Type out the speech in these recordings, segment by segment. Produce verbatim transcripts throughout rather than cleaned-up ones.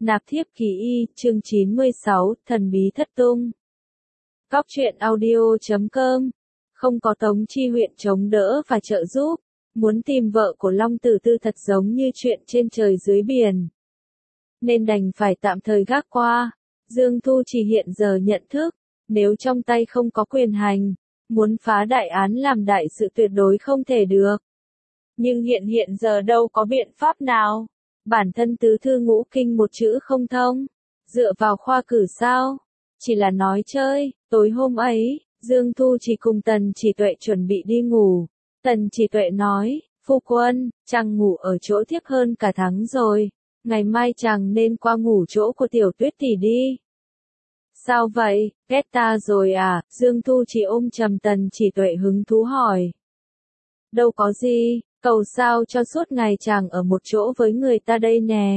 Nạp thiếp kỳ y, chương chín mươi sáu, thần bí thất tung. Góc truyện audio chấm com. Không có Tống Chi huyện chống đỡ và trợ giúp. Muốn tìm vợ của Long Tử Tư thật giống như chuyện trên trời dưới biển. Nên đành phải tạm thời gác qua. Dương Thu chỉ hiện giờ nhận thức, nếu trong tay không có quyền hành, muốn phá đại án làm đại sự tuyệt đối không thể được. Nhưng hiện hiện giờ đâu có biện pháp nào. Bản thân tứ thư ngũ kinh một chữ không thông, dựa vào khoa cử sao? Chỉ là nói chơi. Tối hôm ấy, Dương Thu chỉ cùng Tần Chỉ Tuệ chuẩn bị đi ngủ. Tần Chỉ Tuệ nói, phu quân, chàng ngủ ở chỗ thiếp hơn cả tháng rồi, ngày mai chàng nên qua ngủ chỗ của Tiểu Tuyết tỷ đi. Sao vậy, ghét ta rồi à? Dương Thu chỉ ôm chầm Tần Chỉ Tuệ hứng thú hỏi. Đâu có gì. Cầu sao cho suốt ngày chàng ở một chỗ với người ta đây nè.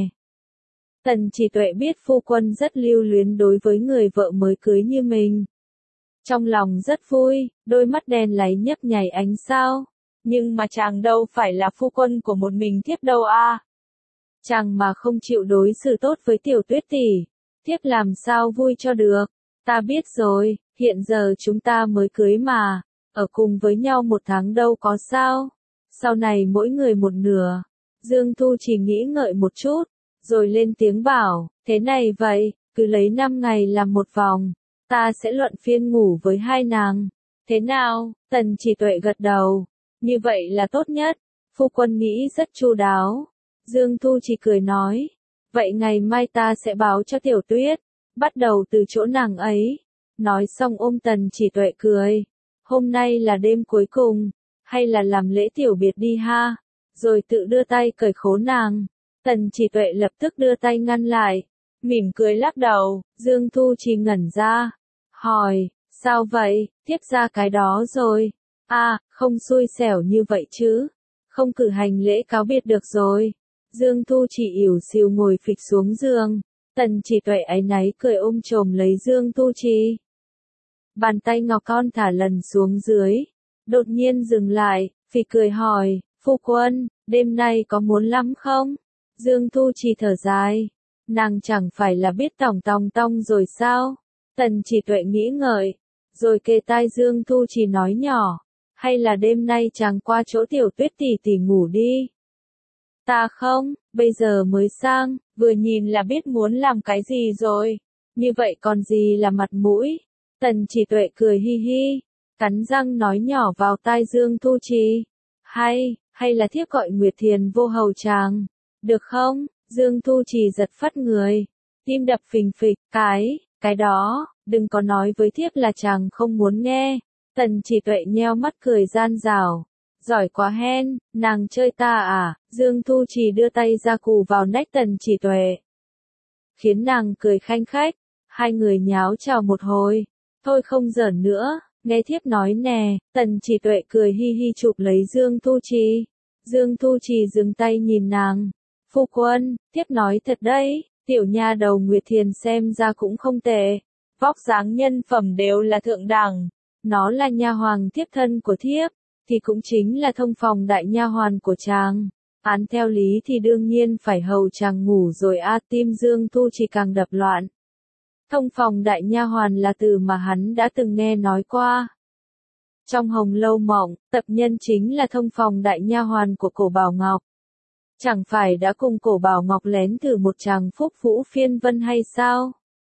Tần Chỉ Tuệ biết phu quân rất lưu luyến đối với người vợ mới cưới như mình. Trong lòng rất vui, đôi mắt đen láy nhấp nháy ánh sao. Nhưng mà chàng đâu phải là phu quân của một mình thiếp đâu à. Chàng mà không chịu đối xử tốt với Tiểu Tuyết tỷ, thiếp làm sao vui cho được. Ta biết rồi, hiện giờ chúng ta mới cưới mà, ở cùng với nhau một tháng đâu có sao. Sau này mỗi người một nửa. Dương Thu chỉ nghĩ ngợi một chút, rồi lên tiếng bảo, thế này vậy, cứ lấy năm ngày làm một vòng, ta sẽ luận phiên ngủ với hai nàng. Thế nào? Tần Chỉ Tuệ gật đầu. Như vậy là tốt nhất, phu quân nghĩ rất chu đáo. Dương Thu chỉ cười nói, vậy ngày mai ta sẽ báo cho Tiểu Tuyết, bắt đầu từ chỗ nàng ấy. Nói xong ôm Tần Chỉ Tuệ cười, hôm nay là đêm cuối cùng. Hay là làm lễ tiểu biệt đi ha, rồi tự đưa tay cởi khố nàng. Tần Chỉ Tuệ lập tức đưa tay ngăn lại, mỉm cười lắc đầu. Dương Thu chỉ ngẩn ra, hỏi, sao vậy, tiếp ra cái đó rồi. À, không xui xẻo như vậy chứ, không cử hành lễ cáo biệt được rồi. Dương Thu chỉ ỉu xìu ngồi phịch xuống giường. Tần Chỉ Tuệ áy náy cười ôm chồm lấy Dương Thu Chi. Bàn tay ngọc con thả lần xuống dưới. Đột nhiên dừng lại, phì cười hỏi, phu quân, đêm nay có muốn lắm không? Dương Thu chỉ thở dài, nàng chẳng phải là biết tòng tòng tong rồi sao? Tần Chỉ Tuệ nghĩ ngợi, rồi kề tai Dương Thu chỉ nói nhỏ, hay là đêm nay chàng qua chỗ Tiểu Tuyết tỷ tỷ ngủ đi? Ta không, bây giờ mới sang, vừa nhìn là biết muốn làm cái gì rồi, như vậy còn gì là mặt mũi? Tần Chỉ Tuệ cười hi hi. Cắn răng nói nhỏ vào tai Dương Thu Chi. Hay, hay là thiếp gọi Nguyệt Thiền vô hầu chàng. Được không? Dương Thu Chi giật phắt người. Tim đập phình phịch. Cái, cái đó, đừng có nói với thiếp là chàng không muốn nghe. Tần Chỉ Tuệ nheo mắt cười gian rào. Giỏi quá hen, nàng chơi ta à? Dương Thu Chi đưa tay ra cù vào nách Tần Chỉ Tuệ. Khiến nàng cười khanh khách. Hai người nháo chào một hồi. Thôi không giỡn nữa. Nghe thiếp nói nè. Tần Chỉ Tuệ cười hi hi chụp lấy Dương Thu Chi. Dương Thu Chi dừng tay nhìn nàng. Phu quân, thiếp nói thật đấy, tiểu nha đầu Nguyệt Thiền xem ra cũng không tệ. Vóc dáng nhân phẩm đều là thượng đẳng. Nó là nha hoàng thiếp thân của thiếp, thì cũng chính là thông phòng đại nha hoàn của chàng. Án theo lý thì đương nhiên phải hầu chàng ngủ rồi a. Tim Dương Thu Chi càng đập loạn. Thông phòng đại nha hoàn là từ mà hắn đã từng nghe nói qua. Trong Hồng Lâu Mộng, tập nhân chính là thông phòng đại nha hoàn của Cổ Bảo Ngọc. Chẳng phải đã cùng Cổ Bảo Ngọc lén thử một chàng phúc vũ phiên vân hay sao?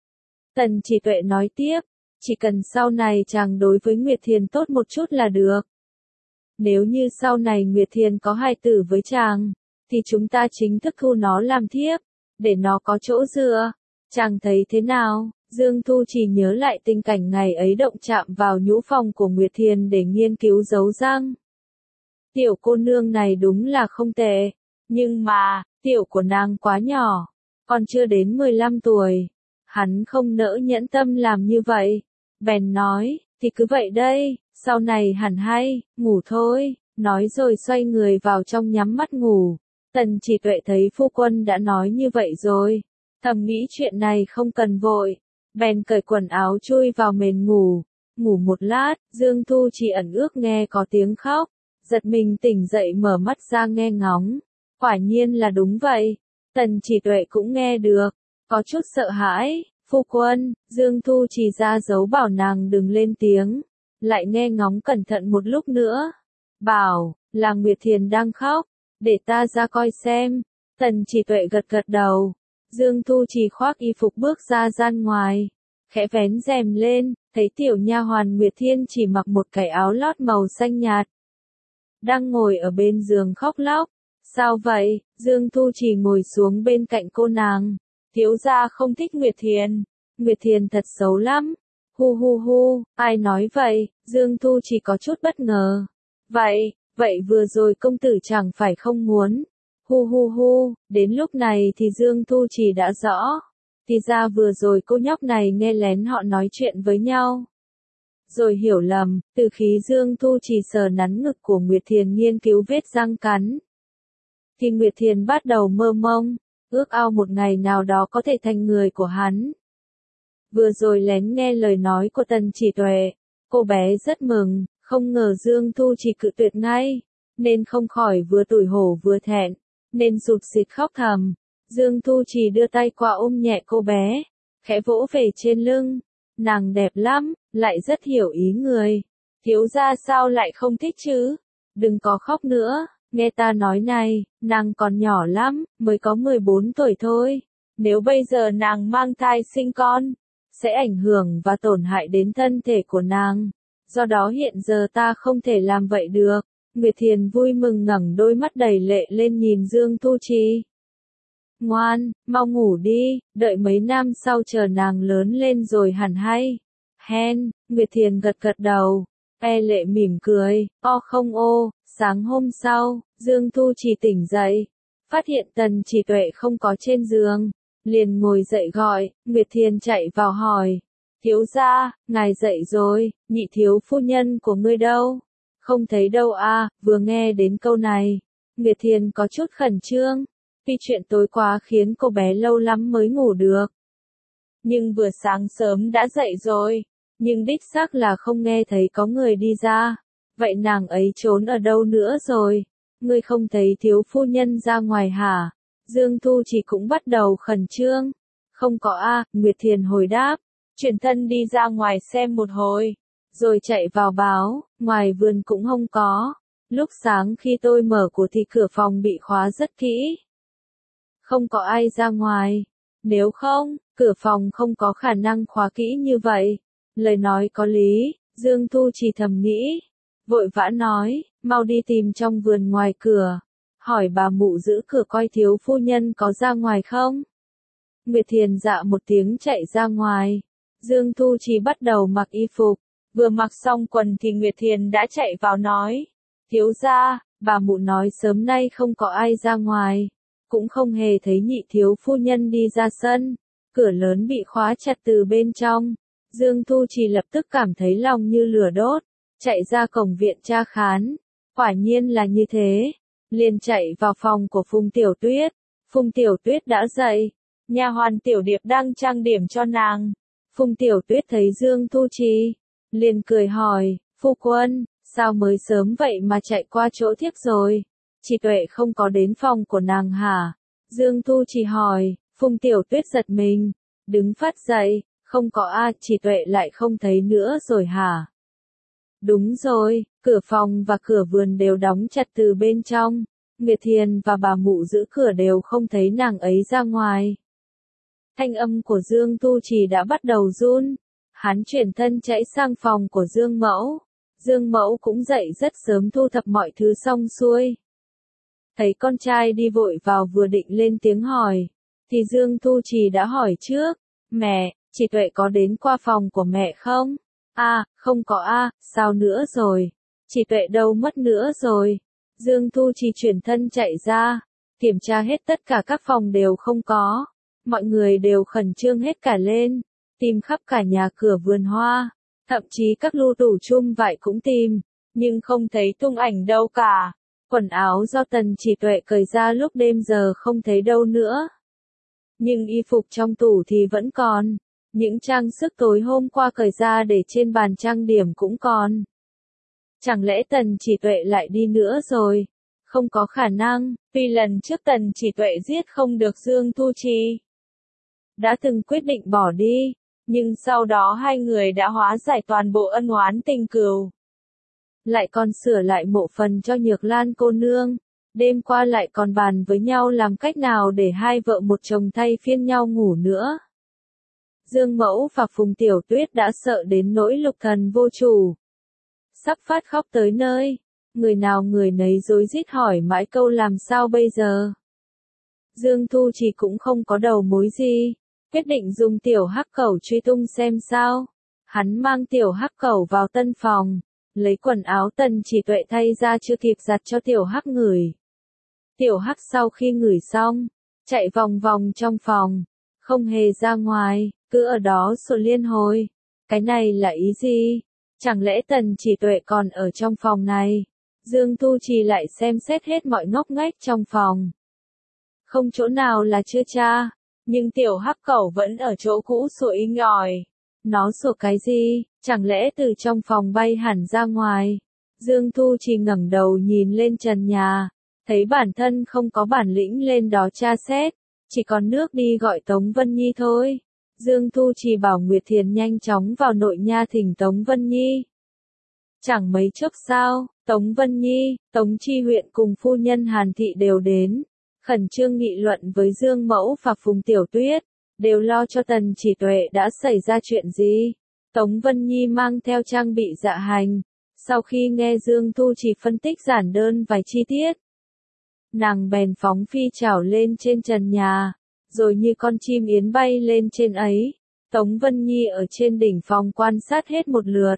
Tần Chỉ Tuệ nói tiếp, chỉ cần sau này chàng đối với Nguyệt Thiền tốt một chút là được. Nếu như sau này Nguyệt Thiền có hài tử với chàng, thì chúng ta chính thức thu nó làm thiếp, để nó có chỗ dựa. Chàng thấy thế nào? Dương Thu chỉ nhớ lại tình cảnh ngày ấy động chạm vào nhũ phòng của Nguyệt Thiền để nghiên cứu dấu răng. Tiểu cô nương này đúng là không tệ, nhưng mà, tiểu của nàng quá nhỏ, còn chưa đến mười lăm tuổi. Hắn không nỡ nhẫn tâm làm như vậy. Bèn nói, thì cứ vậy đây, sau này hẳn hay, ngủ thôi. Nói rồi xoay người vào trong nhắm mắt ngủ. Tần Chỉ Tuệ thấy phu quân đã nói như vậy rồi. Thầm nghĩ chuyện này không cần vội. Bèn cởi quần áo chui vào mền ngủ. Ngủ một lát, Dương Thu chỉ ẩn ước nghe có tiếng khóc. Giật mình tỉnh dậy mở mắt ra nghe ngóng. Quả nhiên là đúng vậy. Tần Chỉ Tuệ cũng nghe được. có chút sợ hãi, phu quân, Dương Thu Trì ra dấu bảo nàng đừng lên tiếng, lại nghe ngóng cẩn thận một lúc nữa. Bảo, là Nguyệt Thiền đang khóc, để ta ra coi xem. Tần Chỉ Tuệ gật gật đầu. Dương Thu Trì khoác y phục bước ra gian ngoài, khẽ vén rèm lên, thấy tiểu nha hoàn Nguyệt Thiên chỉ mặc một cái áo lót màu xanh nhạt, đang ngồi ở bên giường khóc lóc. Sao vậy? Dương Thu Trì ngồi xuống bên cạnh cô nàng. Thiếu gia không thích Nguyệt Thiền. Nguyệt Thiền thật xấu lắm. Hu hu hu, ai nói vậy? Dương Thu Trì có chút bất ngờ. Vậy, vậy vừa rồi công tử chẳng phải không muốn. Hu hu hu, đến lúc này thì Dương Thu Trì đã rõ. Thì ra vừa rồi cô nhóc này nghe lén họ nói chuyện với nhau. Rồi hiểu lầm, từ khi Dương Thu Trì sờ nắn ngực của Nguyệt Thiền nghiên cứu vết răng cắn. Thì Nguyệt Thiền bắt đầu mơ mông, ước ao một ngày nào đó có thể thành người của hắn. Vừa rồi lén nghe lời nói của Tần Chỉ Tuệ, cô bé rất mừng, không ngờ Dương Thu Trì cự tuyệt ngay, nên không khỏi vừa tủi hổ vừa thẹn, nên sụt sịt khóc thầm. Dương Thu Trì đưa tay qua ôm nhẹ cô bé, khẽ vỗ về trên lưng. Nàng đẹp lắm, lại rất hiểu ý người. Thiếu gia sao lại không thích chứ? Đừng có khóc nữa, nghe ta nói này, nàng còn nhỏ lắm, mới có mười bốn tuổi thôi. Nếu bây giờ nàng mang thai sinh con, sẽ ảnh hưởng và tổn hại đến thân thể của nàng. Do đó hiện giờ ta không thể làm vậy được. Nguyệt Thiền vui mừng ngẩng đôi mắt đầy lệ lên nhìn Dương Thu Trì. Ngoan, mau ngủ đi, đợi mấy năm sau chờ nàng lớn lên rồi hẳn hay. Hen, Nguyệt Thiền gật gật đầu. E lệ mỉm cười, o không ô, sáng hôm sau, Dương Thu Trì tỉnh dậy. Phát hiện Tần Chỉ Tuệ không có trên giường, liền ngồi dậy gọi. Nguyệt Thiền chạy vào hỏi. Thiếu gia, ngài dậy rồi, nhị thiếu phu nhân của ngươi đâu? Không thấy đâu à, vừa nghe đến câu này. Nguyệt Thiền có chút khẩn trương. Vì chuyện tối qua khiến cô bé lâu lắm mới ngủ được. Nhưng vừa sáng sớm đã dậy rồi. Nhưng đích xác là không nghe thấy có người đi ra. Vậy nàng ấy trốn ở đâu nữa rồi? Ngươi không thấy thiếu phu nhân ra ngoài hả? Dương Thu Trì cũng bắt đầu khẩn trương. Không có a, Nguyệt Thiền hồi đáp. Chuyển thân đi ra ngoài xem một hồi. Rồi chạy vào báo, ngoài vườn cũng không có. Lúc sáng khi tôi mở cửa thì cửa phòng bị khóa rất kỹ. Không có ai ra ngoài. Nếu không, cửa phòng không có khả năng khóa kỹ như vậy. Lời nói có lý, Dương Thu Trì thầm nghĩ. Vội vã nói, mau đi tìm trong vườn ngoài cửa. Hỏi bà mụ giữ cửa coi thiếu phu nhân có ra ngoài không? Nguyệt Thiền dạ một tiếng chạy ra ngoài. Dương Thu Trì bắt đầu mặc y phục. Vừa mặc xong quần thì Nguyệt Thiền đã chạy vào nói. Thiếu gia, bà mụ nói sớm nay không có ai ra ngoài. Cũng không hề thấy nhị thiếu phu nhân đi ra sân. Cửa lớn bị khóa chặt từ bên trong. Dương Thu Trì lập tức cảm thấy lòng như lửa đốt. Chạy ra cổng viện tra khán. Quả nhiên là như thế. Liền chạy vào phòng của Phùng Tiểu Tuyết. Phùng Tiểu Tuyết đã dậy. Nha hoàn Tiểu Điệp đang trang điểm cho nàng. Phùng Tiểu Tuyết thấy Dương Thu Trì. Liền cười hỏi, phu quân, sao mới sớm vậy mà chạy qua chỗ thiếp rồi? Chỉ Tuệ không có đến phòng của nàng hả? Dương Thu Trì hỏi. Phùng Tiểu Tuyết giật mình. Đứng phát dậy. Không có a, Chỉ Tuệ lại không thấy nữa rồi hả? Đúng rồi, cửa phòng và cửa vườn đều đóng chặt từ bên trong. Nguyệt Thiền và bà mụ giữ cửa đều không thấy nàng ấy ra ngoài. Thanh âm của Dương Thu Trì đã bắt đầu run. Hắn chuyển thân chạy sang phòng của Dương Mẫu. Dương Mẫu cũng dậy rất sớm thu thập mọi thứ xong xuôi. Thấy con trai đi vội vào vừa định lên tiếng hỏi. Thì Dương Thu Trì đã hỏi trước. Mẹ, Chỉ Tuệ có đến qua phòng của mẹ không? À, không có a, à, sao nữa rồi? Chỉ Tuệ đâu mất nữa rồi? Dương Thu Trì chuyển thân chạy ra. Kiểm tra hết tất cả các phòng đều không có. Mọi người đều khẩn trương hết cả lên. Tìm khắp cả nhà cửa vườn hoa. Thậm chí các lu tủ chum vải cũng tìm. Nhưng không thấy tung ảnh đâu cả. Quần áo do Tần Chỉ Tuệ cởi ra lúc đêm giờ không thấy đâu nữa. Nhưng y phục trong tủ thì vẫn còn. Những trang sức tối hôm qua cởi ra để trên bàn trang điểm cũng còn. Chẳng lẽ Tần Chỉ Tuệ lại đi nữa rồi? Không có khả năng, vì lần trước Tần Chỉ Tuệ giết không được Dương Thu Trì. đã từng quyết định bỏ đi, nhưng sau đó hai người đã hóa giải toàn bộ ân oán tình cừu. Lại còn sửa lại mộ phần cho Nhược Lan cô nương, đêm qua lại còn bàn với nhau làm cách nào để hai vợ một chồng thay phiên nhau ngủ nữa. Dương Mẫu và Phùng Tiểu Tuyết đã sợ đến nỗi lục thần vô chủ. Sắp phát khóc tới nơi, người nào người nấy rối rít hỏi mãi câu làm sao bây giờ. Dương Thu Trì cũng không có đầu mối gì, quyết định dùng tiểu hắc cẩu truy tung xem sao. Hắn mang tiểu hắc cẩu vào tân phòng, lấy quần áo Tần Chỉ Tuệ thay ra chưa kịp giặt cho tiểu hắc ngửi. Tiểu hắc sau khi ngửi xong, chạy vòng vòng trong phòng, không hề ra ngoài, cứ ở đó sủa liên hồi. Cái này là ý gì? Chẳng lẽ Tần Chỉ Tuệ còn ở trong phòng này? Dương Thu Trì lại xem xét hết mọi ngóc ngách trong phòng. Không chỗ nào là chưa tra, nhưng tiểu hắc cẩu vẫn ở chỗ cũ sủa inh ỏi. Nó sủa cái gì? Chẳng lẽ từ trong phòng bay hẳn ra ngoài? Dương Thu Trì ngẩng đầu nhìn lên trần nhà, thấy bản thân không có bản lĩnh lên đó tra xét, chỉ còn nước đi gọi Tống Vân Nhi thôi. Dương Thu Trì bảo Nguyệt Thiền nhanh chóng vào nội nha thỉnh Tống Vân Nhi. Chẳng mấy chốc sao, Tống Vân Nhi, Tống Chi Huyện cùng phu nhân Hàn Thị đều đến, khẩn trương nghị luận với Dương Mẫu và Phùng Tiểu Tuyết, đều lo cho Tần Chỉ Tuệ đã xảy ra chuyện gì. Tống Vân Nhi mang theo trang bị dạ hành, sau khi nghe Dương Thu Trì phân tích giản đơn vài chi tiết, nàng bèn phóng phi chảo lên trên trần nhà, rồi như con chim yến bay lên trên ấy. Tống Vân Nhi ở trên đỉnh phòng quan sát hết một lượt,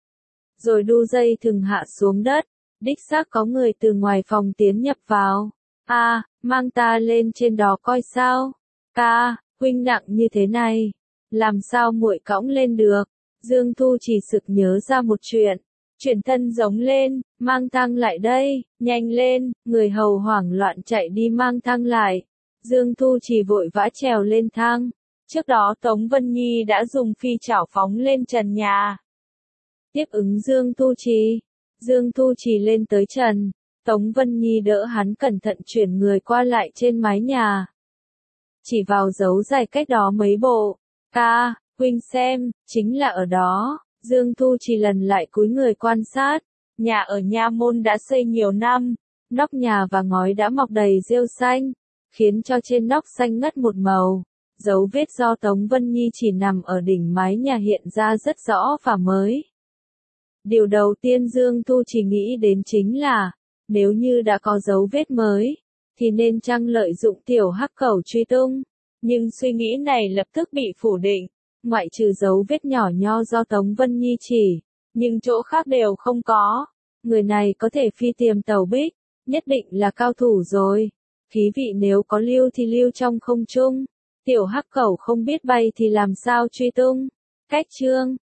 rồi đu dây thừng hạ xuống đất, đích xác có người từ ngoài phòng tiến nhập vào. A, à, mang ta lên trên đó coi sao. Ca, huynh nặng như thế này, làm sao muội cõng lên được? Dương Thu Trì sực nhớ ra một chuyện, chuyển thân giống lên, mang thang lại đây, nhanh lên, người hầu hoảng loạn chạy đi mang thang lại. Dương Thu Trì vội vã trèo lên thang, trước đó Tống Vân Nhi đã dùng phi chảo phóng lên trần nhà. Tiếp ứng Dương Thu Trì, Dương Thu Trì lên tới trần, Tống Vân Nhi đỡ hắn cẩn thận chuyển người qua lại trên mái nhà. Chỉ vào dấu dài cách đó mấy bộ. Ca, huynh xem, chính là ở đó. Dương Thu Trì lần lại cúi người quan sát. Nhà ở nha môn đã xây nhiều năm, nóc nhà và ngói đã mọc đầy rêu xanh, khiến cho trên nóc xanh ngắt một màu. Dấu vết do Tống Vân Nhi chỉ nằm ở đỉnh mái nhà hiện ra rất rõ và mới. Điều đầu tiên Dương Thu Trì nghĩ đến chính là, nếu như đã có dấu vết mới, thì nên chăng lợi dụng tiểu hắc cẩu truy tung. Nhưng suy nghĩ này lập tức bị phủ định, ngoại trừ dấu vết nhỏ nho do Tống Vân Nhi chỉ, nhưng chỗ khác đều không có. Người này có thể phi tiềm tàu bích, nhất định là cao thủ rồi. Khí vị nếu có lưu thì lưu trong không trung, tiểu hắc cẩu không biết bay thì làm sao truy tung. Cách chương